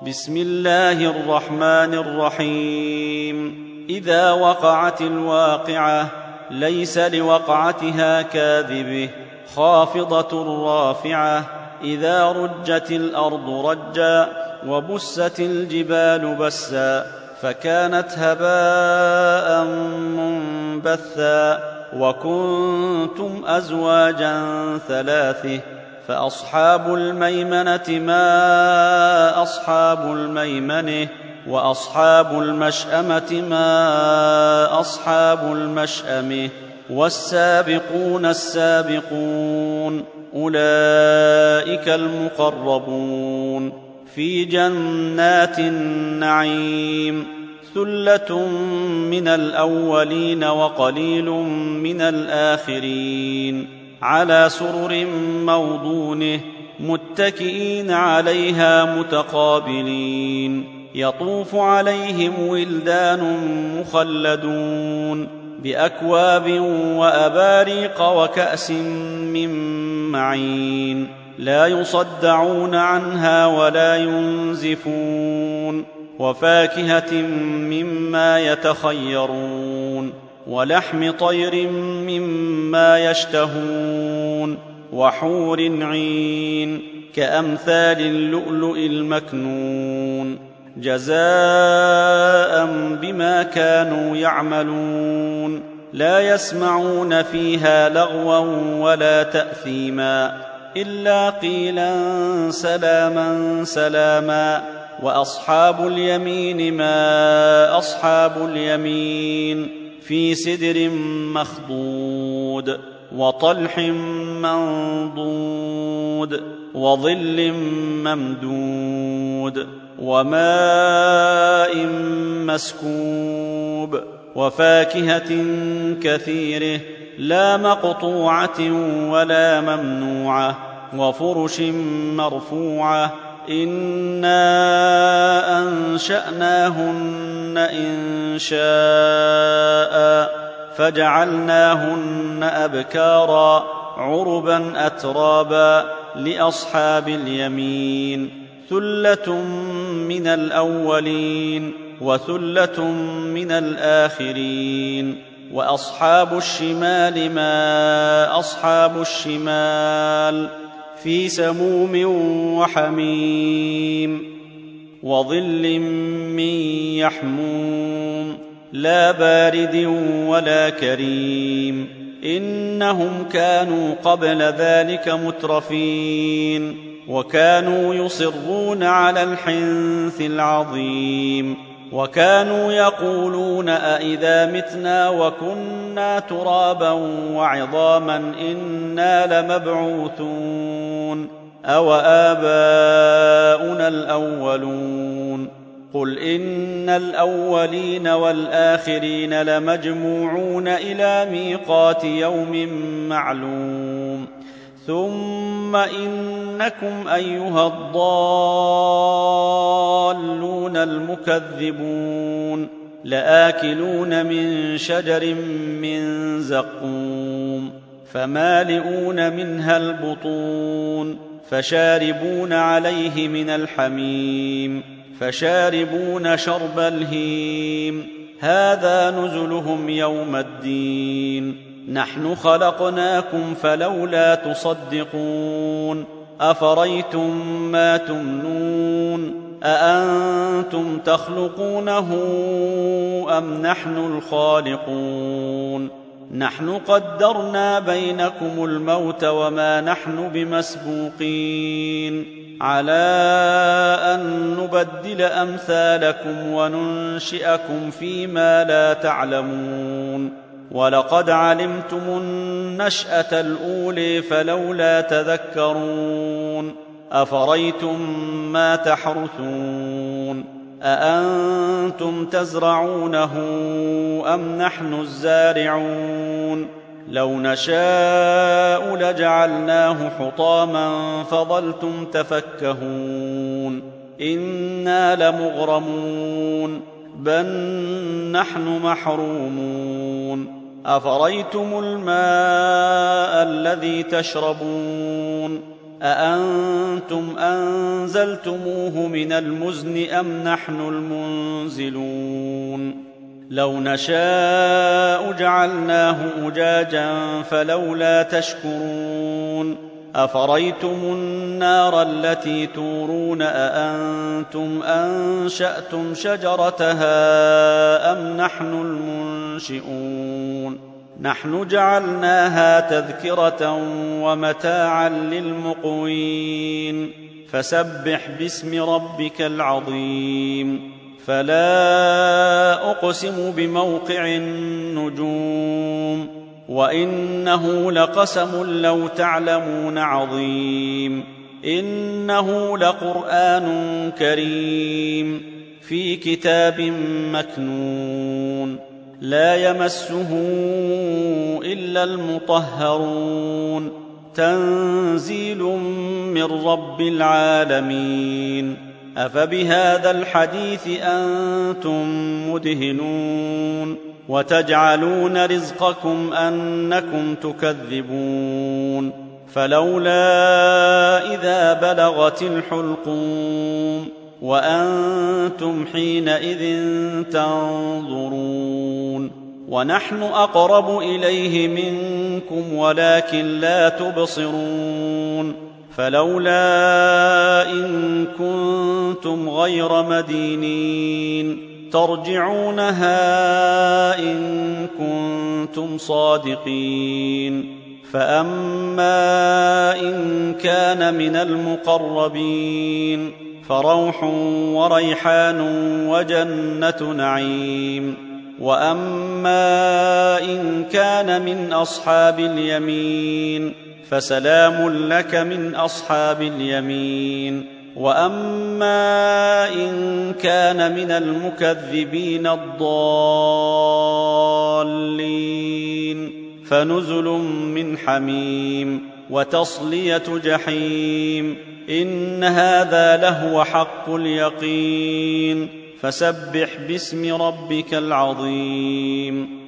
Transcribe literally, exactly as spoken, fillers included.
بسم الله الرحمن الرحيم. إذا وقعت الواقعة ليس لوقعتها كاذبة خافضة رافعة. إذا رجت الأرض رجا وبست الجبال بسا فكانت هباء منبثا. وكنتم أزواجا ثلاثة فأصحاب الميمنة ما أصحاب الميمنة وأصحاب المشأمة ما أصحاب المشأمة والسابقون السابقون أولئك المقربون في جنات النعيم. ثلة من الأولين وقليل من الآخرين على سرر موضونة متكئين عليها متقابلين. يطوف عليهم ولدان مخلدون بأكواب وأباريق وكأس من معين لا يصدعون عنها ولا ينزفون. وفاكهة مما يتخيرون ولحم طير مما يشتهون وحور عين كأمثال اللؤلؤ المكنون جزاء بما كانوا يعملون. لا يسمعون فيها لغوا ولا تأثيما إلا قيلا سلاما سلاما. وأصحاب اليمين ما أصحاب اليمين في سدر مخضود وطلح منضود وظل ممدود وماء مسكوب وفاكهة كثيرة لا مقطوعة ولا ممنوعة وفرش مرفوعة. إنا أنشأناهن إنشاء فجعلناهن أبكارا عربا أترابا لأصحاب اليمين. ثلة من الأولين وثلة من الآخرين. وأصحاب الشمال ما أصحاب الشمال في سموم وحميم وظل من يحموم لا بارد ولا كريم. إنهم كانوا قبل ذلك مترفين وكانوا يصرون على الحنث العظيم وكانوا يقولون أئذا متنا وكنا ترابا وعظاما إنا لمبعوثون أو آباؤنا الأولون. قل إن الأولين والآخرين لمجموعون إلى ميقات يوم معلوم. ثم إنكم أيها الضالون المكذبون لآكلون من شجر من زقوم فمالئون منها البطون فشاربون عليه من الحميم فشاربون شرب الهيم. هذا نزلهم يوم الدين. نحن خلقناكم فلولا تصدقون. أفريتم ما تمنون أأنتم تخلقونه أم نحن الخالقون. نحن قدرنا بينكم الموت وما نحن بمسبوقين على أن نبدل أمثالكم وننشئكم فيما لا تعلمون. ولقد علمتم النشأة الأولى فلولا تذكرون. أفريتم ما تحرثون أأنتم تزرعونه أم نحن الزارعون. لو نشاء لجعلناه حطاما فظلتم تفكهون. إنا لمغرمون بل نحن محرومون. أفريتم الماء الذي تشربون أأنتم أنزلتموه من المزن أم نحن المنزلون لو نشاء جعلناه أجاجا فلولا تشكرون أفريتم النار التي تورون أأنتم أنشأتم شجرتها أم نحن المنشئون نحن جعلناها تذكرة ومتاعا للمقوين فسبح باسم ربك العظيم فلا أقسم بموقع النجوم وإنه لقسم لو تعلمون عظيم إنه لقرآن كريم في كتاب مكنون لا يمسه إلا المطهرون تنزيل من رب العالمين أفبهذا الحديث أنتم مدهنون وتجعلون رزقكم أنكم تكذبون فلولا إذا بلغت الحلقوم وأنتم حينئذ تنظرون ونحن أقرب إليه منكم ولكن لا تبصرون فلولا إن كنتم غير مدينين ترجعونها إن كنتم صادقين فأما إن كان من المقربين فروح وريحان وجنة نعيم وأما إن كان من أصحاب اليمين فسلام لك من أصحاب اليمين وأما إن كان من المكذبين الضالين فنزل من حميم وتصلية جحيم إن هذا لهو حق اليقين فسبح باسم ربك العظيم